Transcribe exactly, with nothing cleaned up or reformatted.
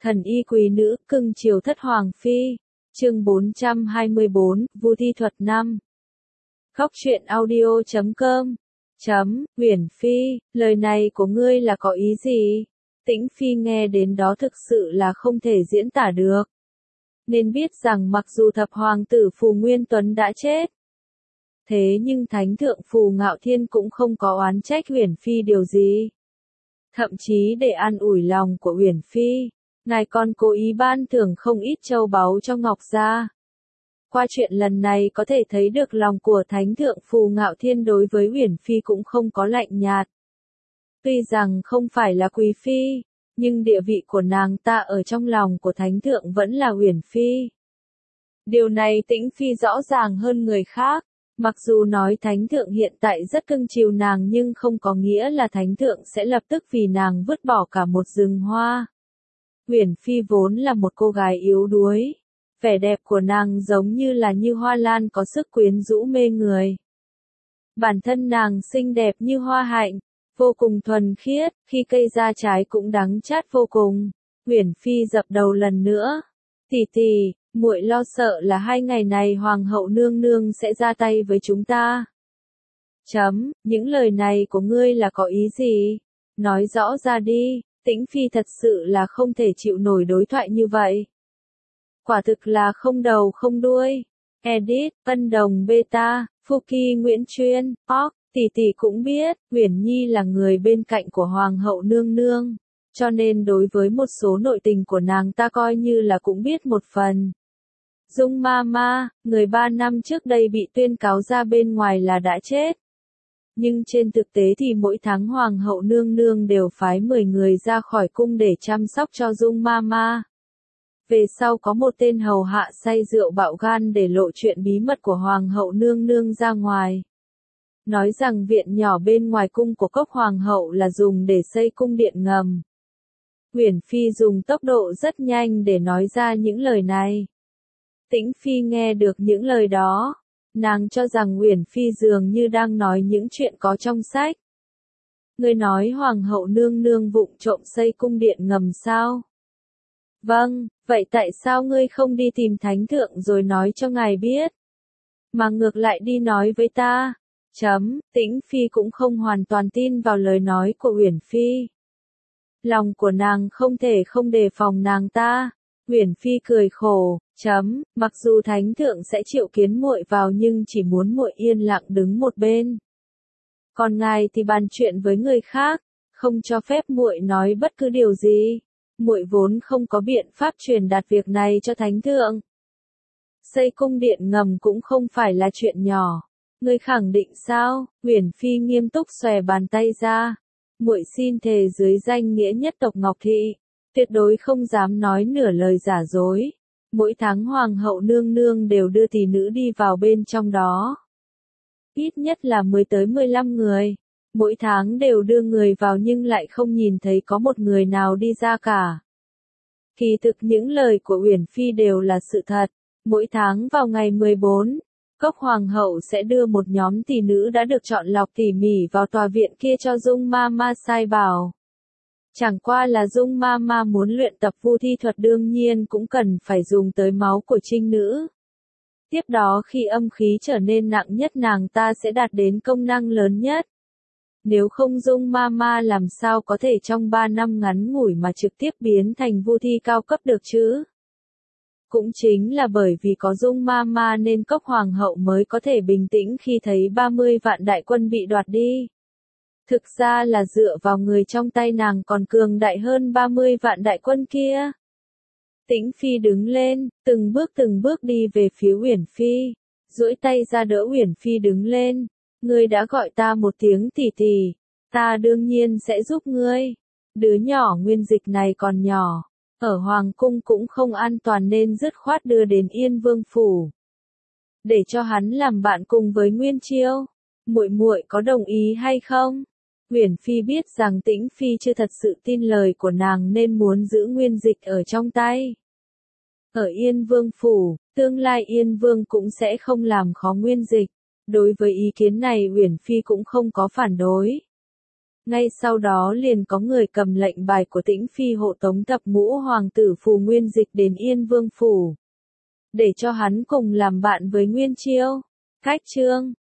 Thần y quý nữ, cưng chiều thất hoàng phi. Chương bốn trăm hai mươi bốn, Vu Thi Thuật năm. Khóc truyện audio chấm com. Chấm, Uyển Phi, lời này của ngươi là có ý gì? Tĩnh Phi nghe đến đó thực sự là không thể diễn tả được. Nên biết rằng mặc dù thập hoàng tử Phù Nguyên Tuấn đã chết, thế nhưng thánh thượng Phù Ngạo Thiên cũng không có oán trách Uyển Phi điều gì. Thậm chí để an ủi lòng của Uyển Phi, ngài còn cố ý ban thưởng không ít châu báu cho Ngọc gia. Qua chuyện lần này có thể thấy được lòng của thánh thượng Phù Ngạo Thiên đối với Uyển Phi cũng không có lạnh nhạt. Tuy rằng không phải là quý phi, nhưng địa vị của nàng ta ở trong lòng của thánh thượng vẫn là Uyển Phi. Điều này Tĩnh Phi rõ ràng hơn người khác. Mặc dù nói thánh thượng hiện tại rất cưng chiều nàng nhưng không có nghĩa là thánh thượng sẽ lập tức vì nàng vứt bỏ cả một rừng hoa. Uyển Phi vốn là một cô gái yếu đuối. Vẻ đẹp của nàng giống như là như hoa lan có sức quyến rũ mê người. Bản thân nàng xinh đẹp như hoa hạnh, vô cùng thuần khiết, khi cây ra trái cũng đắng chát vô cùng. Uyển Phi dập đầu lần nữa. Tỷ tỷ, muội lo sợ là hai ngày này hoàng hậu nương nương sẽ ra tay với chúng ta. Chấm, những lời này của ngươi là có ý gì? Nói rõ ra đi. Tĩnh Phi thật sự là không thể chịu nổi đối thoại như vậy. Quả thực là không đầu không đuôi. Edit, Ân Đồng Beta, Fuki Nguyễn Chuyên, Org, tỷ tỷ cũng biết, Uyển Nhi là người bên cạnh của Hoàng hậu nương nương. Cho nên đối với một số nội tình của nàng ta coi như là cũng biết một phần. Dung ma ma, người ba năm trước đây bị tuyên cáo ra bên ngoài là đã chết. Nhưng trên thực tế thì mỗi tháng Hoàng hậu nương nương đều phái mười người ra khỏi cung để chăm sóc cho Dung ma ma. Về sau có một tên hầu hạ say rượu bạo gan để lộ chuyện bí mật của Hoàng hậu nương nương ra ngoài. Nói rằng viện nhỏ bên ngoài cung của cốc Hoàng hậu là dùng để xây cung điện ngầm. Uyển Phi dùng tốc độ rất nhanh để nói ra những lời này. Tĩnh Phi nghe được những lời đó. Nàng cho rằng Uyển Phi dường như đang nói những chuyện có trong sách. Ngươi nói Hoàng hậu nương nương vụng trộm xây cung điện ngầm sao? Vâng, vậy tại sao ngươi không đi tìm thánh thượng rồi nói cho ngài biết? Mà ngược lại đi nói với ta? Chấm, Tĩnh Phi cũng không hoàn toàn tin vào lời nói của Uyển Phi. Lòng của nàng không thể không đề phòng nàng ta. Uyển Phi cười khổ, chấm, mặc dù thánh thượng sẽ triệu kiến muội vào nhưng chỉ muốn muội yên lặng đứng một bên. Còn ngài thì bàn chuyện với người khác, không cho phép muội nói bất cứ điều gì. Muội vốn không có biện pháp truyền đạt việc này cho thánh thượng. Xây cung điện ngầm cũng không phải là chuyện nhỏ. Ngươi khẳng định sao? Uyển Phi nghiêm túc xòe bàn tay ra. Muội xin thề dưới danh nghĩa nhất tộc Ngọc Thị, tuyệt đối không dám nói nửa lời giả dối. Mỗi tháng Hoàng hậu nương nương đều đưa tỷ nữ đi vào bên trong đó. Ít nhất là mười tới mười lăm người. Mỗi tháng đều đưa người vào nhưng lại không nhìn thấy có một người nào đi ra cả. Kỳ thực những lời của Uyển Phi đều là sự thật. Mỗi tháng vào ngày mười bốn, cốc Hoàng hậu sẽ đưa một nhóm tỷ nữ đã được chọn lọc tỉ mỉ vào tòa viện kia cho Dung ma ma sai bảo. Chẳng qua là Dung ma ma muốn luyện tập Vu Thi Thuật đương nhiên cũng cần phải dùng tới máu của trinh nữ. Tiếp đó khi âm khí trở nên nặng nhất nàng ta sẽ đạt đến công năng lớn nhất. Nếu không Dung ma ma làm sao có thể trong ba năm ngắn ngủi mà trực tiếp biến thành Vu Thi cao cấp được chứ? Cũng chính là bởi vì có Dung ma ma nên cốc Hoàng hậu mới có thể bình tĩnh khi thấy ba mươi vạn đại quân bị đoạt đi. Thực ra là dựa vào người trong tay nàng còn cường đại hơn ba mươi vạn đại quân kia. Tĩnh Phi đứng lên, từng bước từng bước đi về phía Uyển Phi, duỗi tay ra đỡ Uyển Phi đứng lên. Ngươi đã gọi ta một tiếng tỷ tỷ, ta đương nhiên sẽ giúp ngươi. Đứa nhỏ Nguyên Dịch này còn nhỏ, ở hoàng cung cũng không an toàn nên dứt khoát đưa đến Yên Vương phủ, để cho hắn làm bạn cùng với Nguyên Chiêu. Muội muội có đồng ý hay không? Uyển Phi biết rằng Tĩnh Phi chưa thật sự tin lời của nàng nên muốn giữ Nguyên Dịch ở trong tay. Ở Yên Vương phủ, tương lai Yên Vương cũng sẽ không làm khó Nguyên Dịch. Đối với ý kiến này Uyển Phi cũng không có phản đối. Ngay sau đó liền có người cầm lệnh bài của Tĩnh Phi hộ tống thập ngũ hoàng tử Phù Nguyên Dịch đến Yên Vương Phủ, để cho hắn cùng làm bạn với Nguyên Chiêu. Cách chương